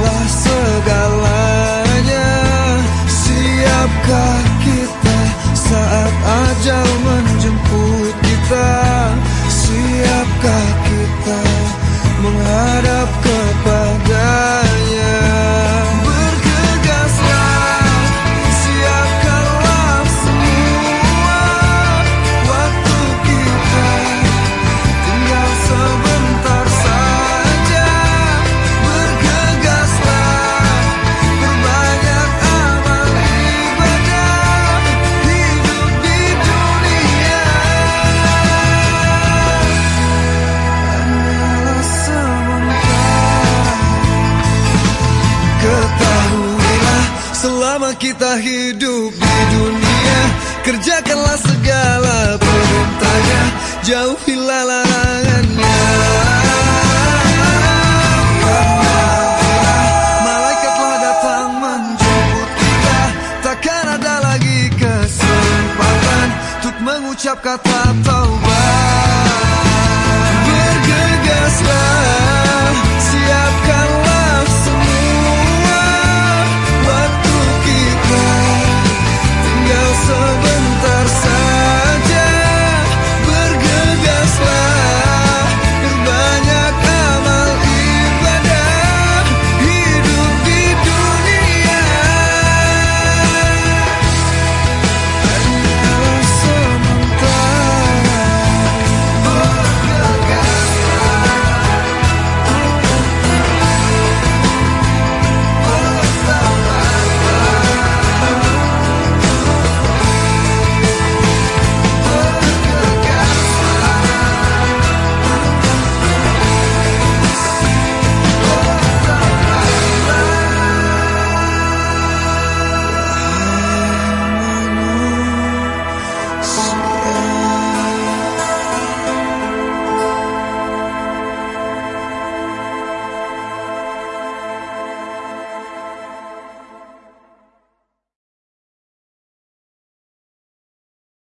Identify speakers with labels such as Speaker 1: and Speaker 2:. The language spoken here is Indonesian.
Speaker 1: adalah segalanya. Siapkah kita saat ajal menjemput kita? Siapkah kita menghadap kepadanya? Bergegaslah, siapkanlah semua. Waktu kita tinggal sebentar saja. Bergegaslah, perbanyak amal ibadah, hidup di dunia hanyalah sementara. Ketahuilah, selama kita hidup di dunia, kerjakanlah segala perintahnya, jauhilah larangannya. Malaikatlah datang menjemput kita, takkan ada lagi kesempatan untuk mengucap kata